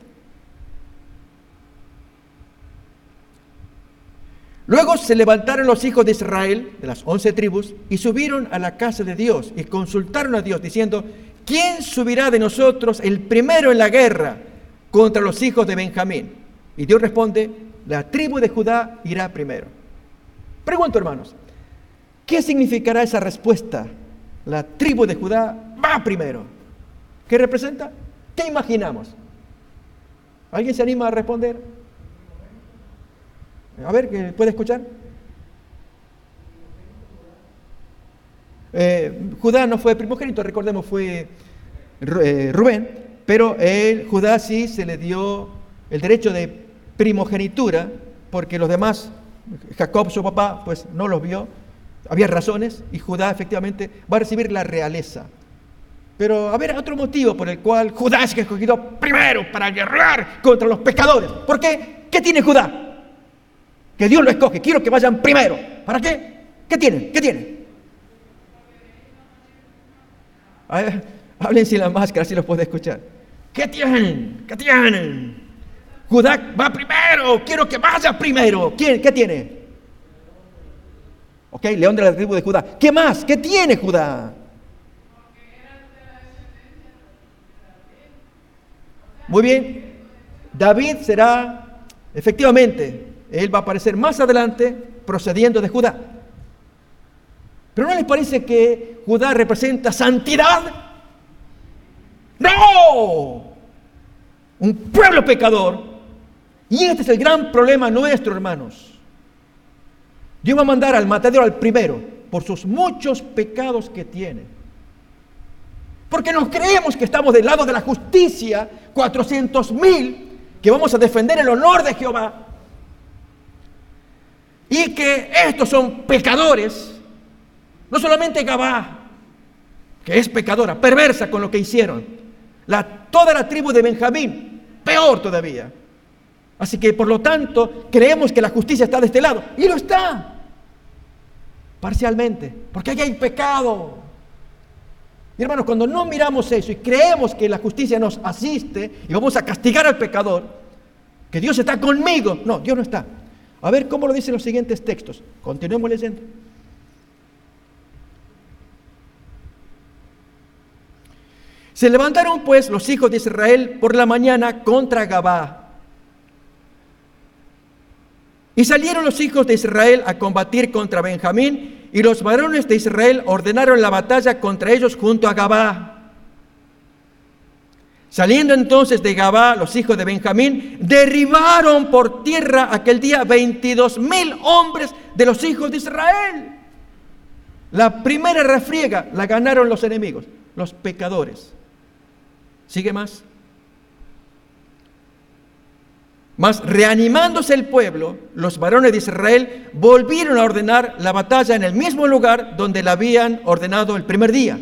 Luego se levantaron los hijos de Israel, de las 11 tribus, y subieron a la casa de Dios, y consultaron a Dios, diciendo, ¿quién subirá de nosotros el primero en la guerra contra los hijos de Benjamín? Y Dios responde, la tribu de Judá irá primero. Pregunto, hermanos, ¿qué significará esa respuesta? La tribu de Judá va primero. ¿Qué representa? ¿Qué imaginamos? ¿Alguien se anima a responder? A ver, ¿qué puede escuchar? Judá no fue primogénito, recordemos, fue Rubén, pero Judá sí se le dio el derecho de primogenitura, porque los demás, Jacob, su papá, pues no los vio, había razones, y Judá efectivamente va a recibir la realeza. Pero a ver, otro motivo por el cual Judá es escogido primero para guerrear contra los pecadores. ¿Por qué? ¿Qué tiene Judá? Que Dios lo escoge. Quiero que vayan primero. ¿Para qué? ¿Qué tienen? ¿Qué tienen? A ver, hablen sin la máscara, si los puede escuchar. ¿Qué tienen? ¿Qué tienen? Judá va primero. Quiero que vaya primero. ¿Quién? ¿Qué tiene? Ok, león de la tribu de Judá. ¿Qué más? ¿Qué tiene Judá? Muy bien, David será, efectivamente, él va a aparecer más adelante procediendo de Judá. ¿Pero no les parece que Judá representa santidad? ¡No! Un pueblo pecador. Y este es el gran problema nuestro, hermanos. Dios va a mandar al matadero al primero por sus muchos pecados que tiene. Porque nos creemos que estamos del lado de la justicia, 400.000, que vamos a defender el honor de Jehová. Y que estos son pecadores, no solamente Gabá, que es pecadora, perversa con lo que hicieron, toda la tribu de Benjamín, peor todavía. Así que por lo tanto creemos que la justicia está de este lado, y lo está, parcialmente, porque allá hay pecado. Y hermanos, cuando no miramos eso y creemos que la justicia nos asiste y vamos a castigar al pecador, que Dios está conmigo, no, Dios no está. A ver cómo lo dicen los siguientes textos. Continuemos leyendo. Se levantaron pues los hijos de Israel por la mañana contra Gabá. Y salieron los hijos de Israel a combatir contra Benjamín, y los varones de Israel ordenaron la batalla contra ellos junto a Gabá. Saliendo entonces de Gabá los hijos de Benjamín, derribaron por tierra aquel día 22,000 hombres de los hijos de Israel. La primera refriega la ganaron los enemigos, los pecadores. ¿Sigue más? Mas reanimándose el pueblo, los varones de Israel volvieron a ordenar la batalla en el mismo lugar donde la habían ordenado el primer día.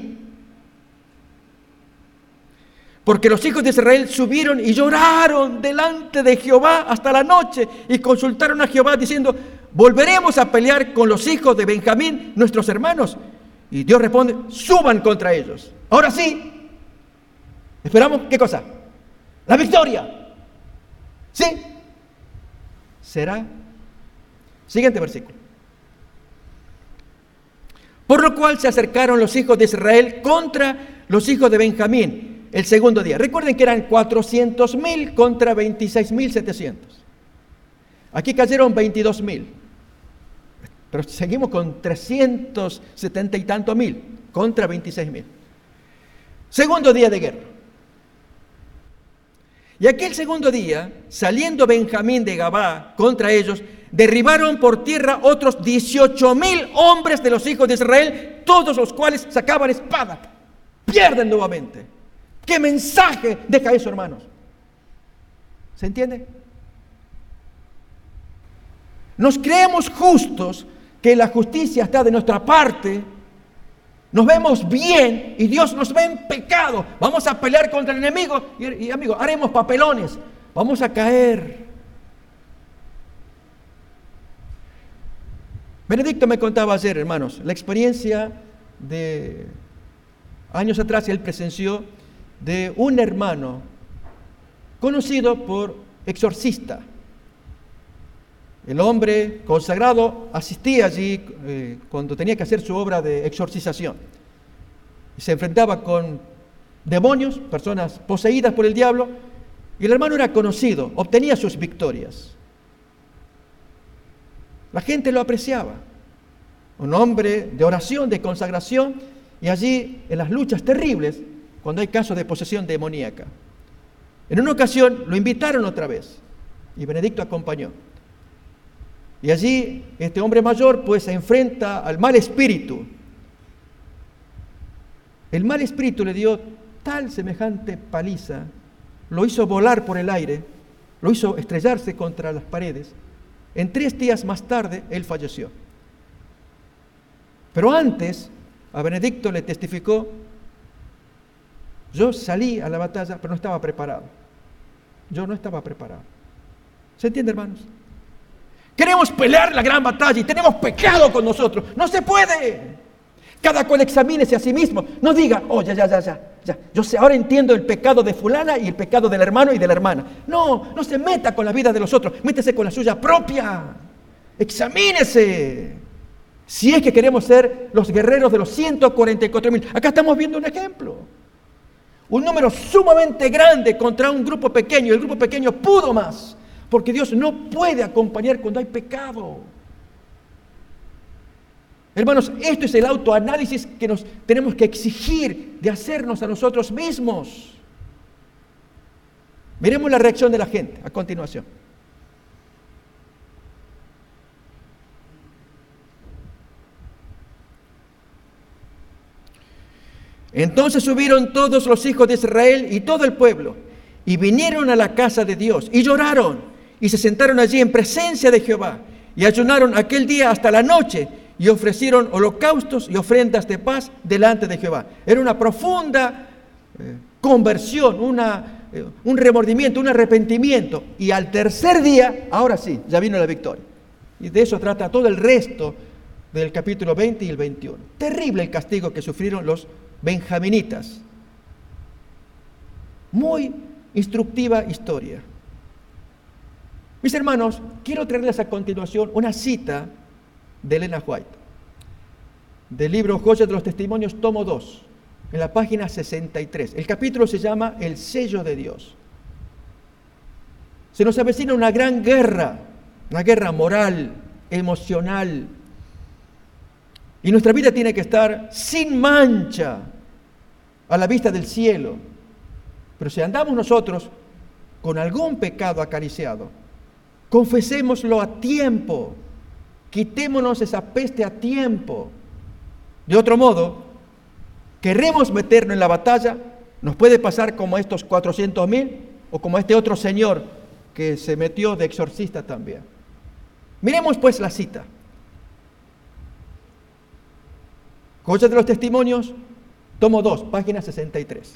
Porque los hijos de Israel subieron y lloraron delante de Jehová hasta la noche y consultaron a Jehová diciendo: ¿volveremos a pelear con los hijos de Benjamín, nuestros hermanos? Y Dios responde: suban contra ellos. Ahora sí, esperamos, ¿qué cosa? La victoria. ¿Sí? ¿Será? Siguiente versículo. Por lo cual se acercaron los hijos de Israel contra los hijos de Benjamín el segundo día. Recuerden que eran 400,000 contra 26,700. Aquí cayeron 22,000. Pero seguimos con 370 y tantos mil contra 26,000. Segundo día de guerra. Y aquel segundo día, saliendo Benjamín de Gabá contra ellos, derribaron por tierra otros 18,000 hombres de los hijos de Israel, todos los cuales sacaban espada. Pierden nuevamente. ¿Qué mensaje deja eso, hermanos? ¿Se entiende? Nos creemos justos, que la justicia está de nuestra parte. Nos vemos bien y Dios nos ve en pecado. Vamos a pelear contra el enemigo y amigos, haremos papelones. Vamos a caer. Benedicto me contaba ayer, hermanos, la experiencia de años atrás él presenció de un hermano conocido por exorcista. El hombre consagrado asistía allí cuando tenía que hacer su obra de exorcización. Se enfrentaba con demonios, personas poseídas por el diablo, y el hermano era conocido, obtenía sus victorias. La gente lo apreciaba. Un hombre de oración, de consagración, y allí en las luchas terribles, cuando hay casos de posesión demoníaca. En una ocasión lo invitaron otra vez, y Benedicto acompañó. Y allí este hombre mayor pues se enfrenta al mal espíritu. El mal espíritu le dio tal semejante paliza, lo hizo volar por el aire, lo hizo estrellarse contra las paredes. En 3 días más tarde él falleció. Pero antes a Benedicto le testificó: yo salí a la batalla pero no estaba preparado. Yo no estaba preparado. ¿Se entiende, hermanos? Queremos pelear la gran batalla y tenemos pecado con nosotros. No se puede. Cada cual examínese a sí mismo. No diga: oh, ya. Yo sé, ahora entiendo el pecado de fulana y el pecado del hermano y de la hermana. No se meta con la vida de los otros. Métese con la suya propia. Examínese. Si es que queremos ser los guerreros de los 144,000. Acá estamos viendo un ejemplo. Un número sumamente grande contra un grupo pequeño. El grupo pequeño pudo más. Porque Dios no puede acompañar cuando hay pecado. Hermanos, esto es el autoanálisis que nos tenemos que exigir de hacernos a nosotros mismos. Miremos la reacción de la gente a continuación. Entonces subieron todos los hijos de Israel y todo el pueblo, y vinieron a la casa de Dios, y lloraron, y se sentaron allí en presencia de Jehová, y ayunaron aquel día hasta la noche, y ofrecieron holocaustos y ofrendas de paz delante de Jehová. Era una profunda conversión, un remordimiento, un arrepentimiento. Y al tercer día, ahora sí, ya vino la victoria. Y de eso trata todo el resto del capítulo 20 y el 21. Terrible el castigo que sufrieron los benjaminitas. Muy instructiva historia. Mis hermanos, quiero traerles a continuación una cita de Elena White, del libro Joyas de los Testimonios, tomo 2. en la página 63. El capítulo se llama El sello de Dios. Se nos avecina una guerra moral, emocional. Y nuestra vida tiene que estar sin mancha a la vista del cielo. Pero si andamos nosotros con algún pecado acariciado, confesémoslo a tiempo, quitémonos esa peste a tiempo. De otro modo, queremos meternos en la batalla, nos puede pasar como a estos 400,000 o como a este otro señor que se metió de exorcista también. Miremos pues la cita. Joyas de los Testimonios, tomo 2, página 63.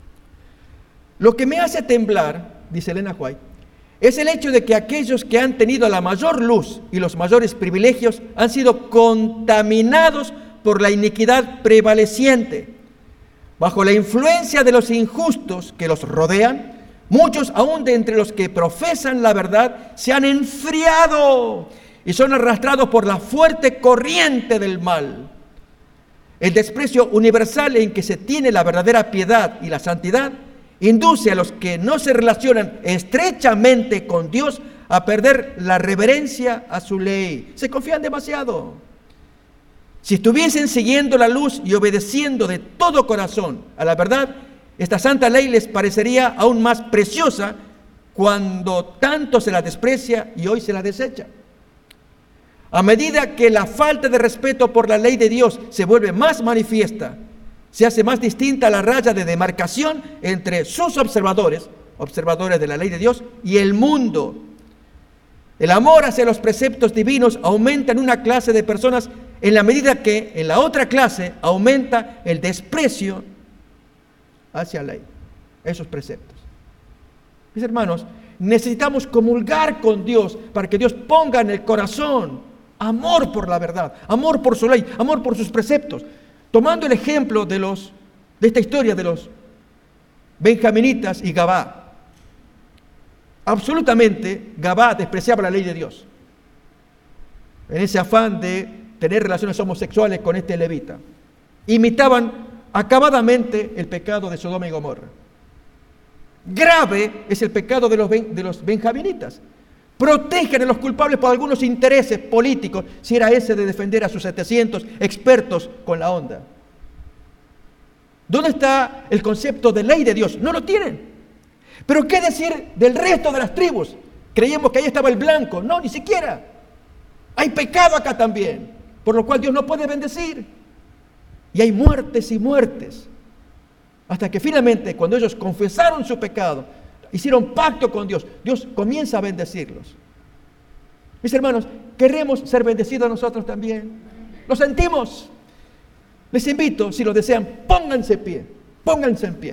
Lo que me hace temblar, dice Elena White, es el hecho de que aquellos que han tenido la mayor luz y los mayores privilegios han sido contaminados por la iniquidad prevaleciente. Bajo la influencia de los injustos que los rodean, muchos aún de entre los que profesan la verdad se han enfriado y son arrastrados por la fuerte corriente del mal. El desprecio universal en que se tiene la verdadera piedad y la santidad induce a los que no se relacionan estrechamente con Dios a perder la reverencia a su ley. Se confían demasiado. Si estuviesen siguiendo la luz y obedeciendo de todo corazón a la verdad, esta santa ley les parecería aún más preciosa cuando tanto se la desprecia y hoy se la desecha. A medida que la falta de respeto por la ley de Dios se vuelve más manifiesta, se hace más distinta la raya de demarcación entre sus observadores de la ley de Dios, y el mundo. El amor hacia los preceptos divinos aumenta en una clase de personas en la medida que en la otra clase aumenta el desprecio hacia la ley, esos preceptos. Mis hermanos, necesitamos comulgar con Dios para que Dios ponga en el corazón amor por la verdad, amor por su ley, amor por sus preceptos. Tomando el ejemplo de esta historia de los benjaminitas y Gabá. Absolutamente, Gabá despreciaba la ley de Dios, en ese afán de tener relaciones homosexuales con este levita. Imitaban acabadamente el pecado de Sodoma y Gomorra. Grave es el pecado de los benjaminitas. Protegen a los culpables por algunos intereses políticos, si era ese de defender a sus 700 expertos con la onda. ¿Dónde está el concepto de ley de Dios? No lo tienen. Pero ¿qué decir del resto de las tribus? Creíamos que ahí estaba el blanco. No, ni siquiera. Hay pecado acá también, por lo cual Dios no puede bendecir. Y hay muertes y muertes. Hasta que finalmente, cuando ellos confesaron su pecado, hicieron pacto con Dios, Dios comienza a bendecirlos. Mis hermanos, queremos ser bendecidos nosotros también. Lo sentimos. Les invito, si lo desean, pónganse en pie.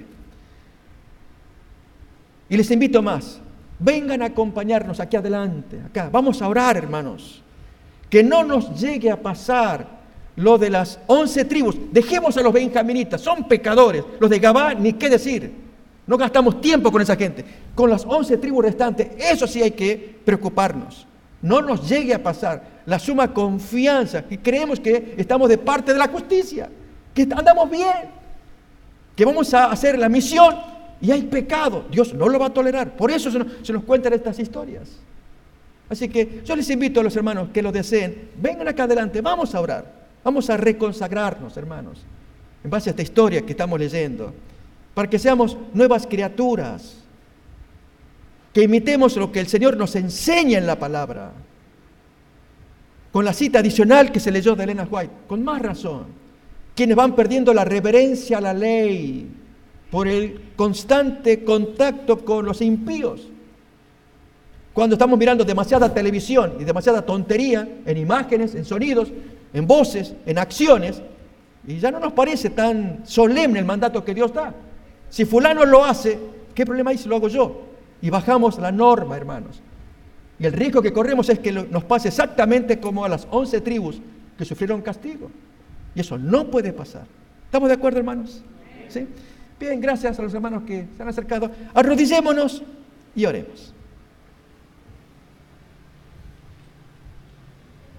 Y les invito más, vengan a acompañarnos aquí adelante, acá. Vamos a orar, hermanos. Que no nos llegue a pasar lo de las 11 tribus. Dejemos a los benjaminitas, son pecadores. Los de Gabá, ni qué decir. No gastamos tiempo con esa gente. Con las 11 tribus restantes, eso sí hay que preocuparnos. No nos llegue a pasar la suma confianza que creemos que estamos de parte de la justicia, que andamos bien, que vamos a hacer la misión y hay pecado. Dios no lo va a tolerar. Por eso se nos cuentan estas historias. Así que yo les invito a los hermanos que lo deseen, vengan acá adelante, vamos a orar, vamos a reconsagrarnos, hermanos, en base a esta historia que estamos leyendo, para que seamos nuevas criaturas, que imitemos lo que el Señor nos enseña en la palabra. Con la cita adicional que se leyó de Elena White, con más razón, quienes van perdiendo la reverencia a la ley por el constante contacto con los impíos. Cuando estamos mirando demasiada televisión y demasiada tontería en imágenes, en sonidos, en voces, en acciones, y ya no nos parece tan solemne el mandato que Dios da. Si fulano lo hace, ¿qué problema hay si lo hago yo? Y bajamos la norma, hermanos. Y el riesgo que corremos es que nos pase exactamente como a las 11 tribus que sufrieron castigo. Y eso no puede pasar. ¿Estamos de acuerdo, hermanos? ¿Sí? Bien, gracias a los hermanos que se han acercado. Arrodillémonos y oremos.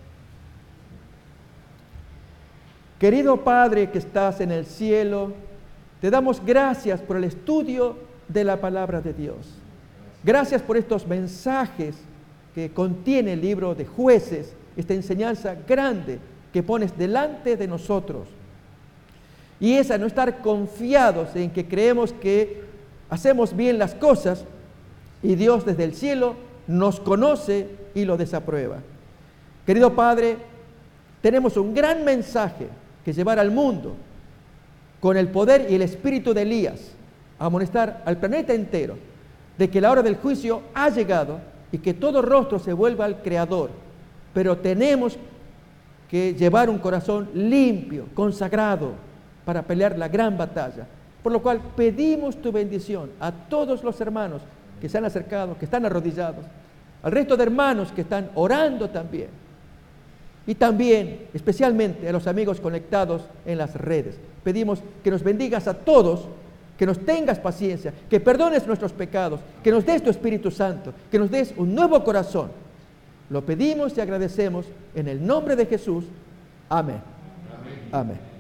Querido Padre que estás en el cielo, Te damos gracias por el estudio de la palabra de Dios. Gracias por estos mensajes que contiene el libro de Jueces, esta enseñanza grande que pones delante de nosotros. Y es a no estar confiados en que creemos que hacemos bien las cosas y Dios desde el cielo nos conoce y lo desaprueba. Querido Padre, tenemos un gran mensaje que llevar al mundo con el poder y el espíritu de Elías, a amonestar al planeta entero de que la hora del juicio ha llegado y que todo rostro se vuelva al Creador. Pero tenemos que llevar un corazón limpio, consagrado, para pelear la gran batalla. Por lo cual pedimos tu bendición a todos los hermanos que se han acercado, que están arrodillados, al resto de hermanos que están orando también, y también especialmente a los amigos conectados en las redes. Pedimos que nos bendigas a todos, que nos tengas paciencia, que perdones nuestros pecados, que nos des tu Espíritu Santo, que nos des un nuevo corazón. Lo pedimos y agradecemos en el nombre de Jesús. Amén. Amén. Amén.